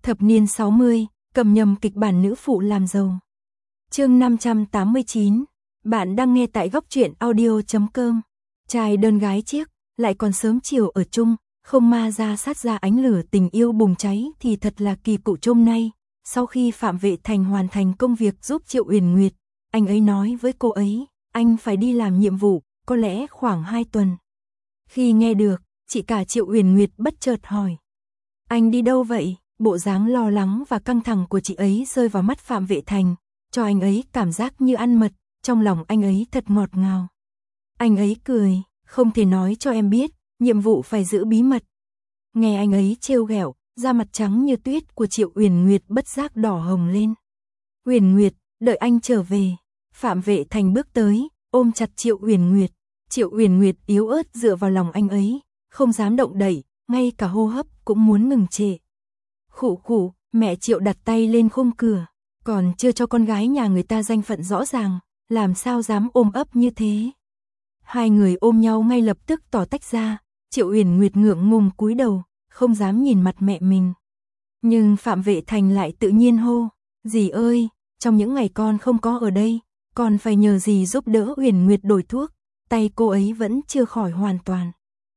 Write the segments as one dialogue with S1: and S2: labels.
S1: Thập niên 60, cầm nhầm kịch bản nữ phụ làm giàu. Chương 589, bạn đang nghe tại góc truyện audio.com. Trai đơn gái chiếc, lại còn sớm chiều ở chung, không ma ra sát ra ánh lửa tình yêu bùng cháy thì thật là kỳ cụ hôm nay. Sau khi Phạm Vệ Thành hoàn thành công việc giúp Triệu Uyển Nguyệt, anh ấy nói với cô ấy, anh phải đi làm nhiệm vụ, có lẽ khoảng 2 tuần. Khi nghe được, chị cả Triệu Uyển Nguyệt bất chợt hỏi. Anh đi đâu vậy? Bộ dáng lo lắng và căng thẳng của chị ấy rơi vào mắt Phạm Vệ Thành, cho anh ấy cảm giác như ăn mật, trong lòng anh ấy thật ngọt ngào. Anh ấy cười, không thể nói cho em biết, nhiệm vụ phải giữ bí mật. Nghe anh ấy trêu ghẹo, da mặt trắng như tuyết của Triệu Uyển Nguyệt bất giác đỏ hồng lên. Uyển Nguyệt, đợi anh trở về. Phạm Vệ Thành bước tới, ôm chặt Triệu Uyển Nguyệt. Triệu Uyển Nguyệt yếu ớt dựa vào lòng anh ấy, không dám động đậy, ngay cả hô hấp cũng muốn ngừng trệ. Khụ khụ, mẹ Triệu đặt tay lên khung cửa, còn chưa cho con gái nhà người ta danh phận rõ ràng, làm sao dám ôm ấp như thế. Hai người ôm nhau ngay lập tức tỏ tách ra, Triệu Uyển Nguyệt ngượng ngùng cúi đầu, không dám nhìn mặt mẹ mình. Nhưng Phạm Vệ Thành lại tự nhiên hô, dì ơi, trong những ngày con không có ở đây, con phải nhờ dì giúp đỡ Uyển Nguyệt đổi thuốc, tay cô ấy vẫn chưa khỏi hoàn toàn.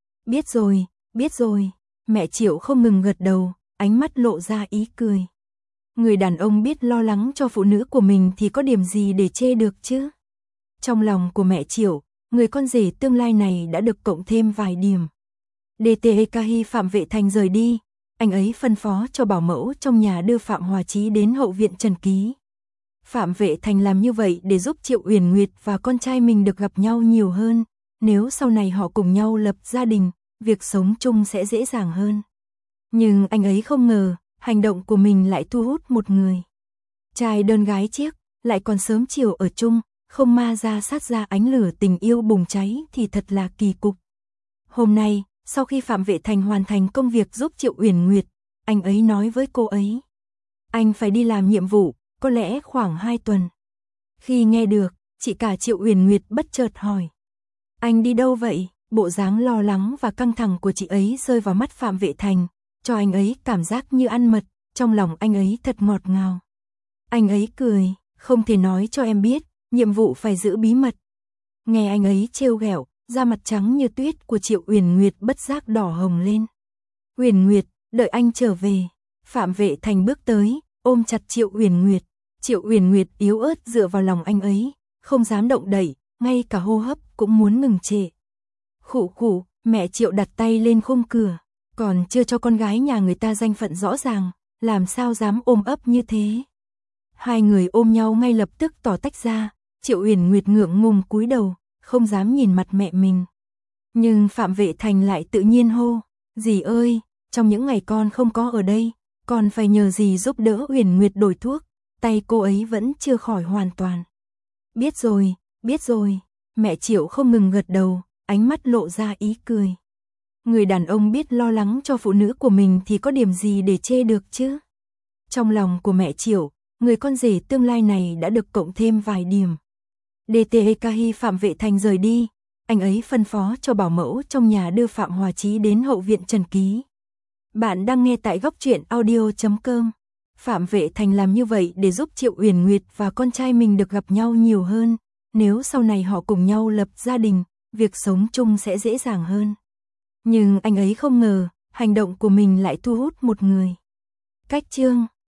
S1: Biết rồi, mẹ Triệu không ngừng gật đầu, ánh mắt lộ ra ý cười. Người đàn ông biết lo lắng cho phụ nữ của mình thì có điểm gì để chê được chứ? Trong lòng của mẹ Triệu, người con rể tương lai này đã được cộng thêm vài điểm. DTEKI Phạm Vệ Thành rời đi, anh ấy phân phó cho bảo mẫu trong nhà đưa Phạm Hòa Chí đến hậu viện Trần Ký. Phạm Vệ Thành làm như vậy để giúp Triệu Uyển Nguyệt và con trai mình được gặp nhau nhiều hơn, nếu sau này họ cùng nhau lập gia đình, việc sống chung sẽ dễ dàng hơn. Nhưng anh ấy không ngờ, hành động của mình lại thu hút một người. Trai đơn gái chiếc, lại còn sớm chiều ở chung, không ma ra sát ra ánh lửa tình yêu bùng cháy thì thật là kỳ cục. Hôm nay, sau khi Phạm Vệ Thành hoàn thành công việc giúp Triệu Uyển Nguyệt, anh ấy nói với cô ấy, anh phải đi làm nhiệm vụ, có lẽ khoảng 2 tuần. Khi nghe được, chị cả Triệu Uyển Nguyệt bất chợt hỏi, anh đi đâu vậy? Bộ dáng lo lắng và căng thẳng của chị ấy rơi vào mắt Phạm Vệ Thành, cho anh ấy cảm giác như ăn mật, trong lòng anh ấy thật ngọt ngào. Anh ấy cười, không thể nói cho em biết, nhiệm vụ phải giữ bí mật. Nghe anh ấy trêu ghẹo, da mặt trắng như tuyết của Triệu Uyển Nguyệt bất giác đỏ hồng lên. Uyển Nguyệt, đợi anh trở về. Phạm Vệ Thành bước tới, ôm chặt Triệu Uyển Nguyệt. Triệu Uyển Nguyệt yếu ớt dựa vào lòng anh ấy, không dám động đậy, ngay cả hô hấp cũng muốn ngừng trệ. Khụ khụ, mẹ Triệu đặt tay lên khung cửa, còn chưa cho con gái nhà người ta danh phận rõ ràng, làm sao dám ôm ấp như thế. Hai người ôm nhau ngay lập tức tỏ tách ra, Triệu Uyển Nguyệt ngượng ngùng cúi đầu, không dám nhìn mặt mẹ mình. Nhưng Phạm Vệ Thành lại tự nhiên hô, dì ơi, trong những ngày con không có ở đây, con phải nhờ dì giúp đỡ Uyển Nguyệt đổi thuốc, tay cô ấy vẫn chưa khỏi hoàn toàn. Biết rồi, mẹ Triệu không ngừng gật đầu, ánh mắt lộ ra ý cười. Người đàn ông biết lo lắng cho phụ nữ của mình thì có điểm gì để chê được chứ? Trong lòng của mẹ Triệu, người con rể tương lai này đã được cộng thêm vài điểm. DTEKI Phạm Vệ Thành rời đi, anh ấy phân phó cho bảo mẫu trong nhà đưa Phạm Hòa Chí đến hậu viện Trần Ký. Bạn đang nghe tại góc truyện audio.com. Phạm Vệ Thành làm như vậy để giúp Triệu Uyển Nguyệt và con trai mình được gặp nhau nhiều hơn, nếu sau này họ cùng nhau lập gia đình, việc sống chung sẽ dễ dàng hơn. Nhưng anh ấy không ngờ, hành động của mình lại thu hút một người. Cách chương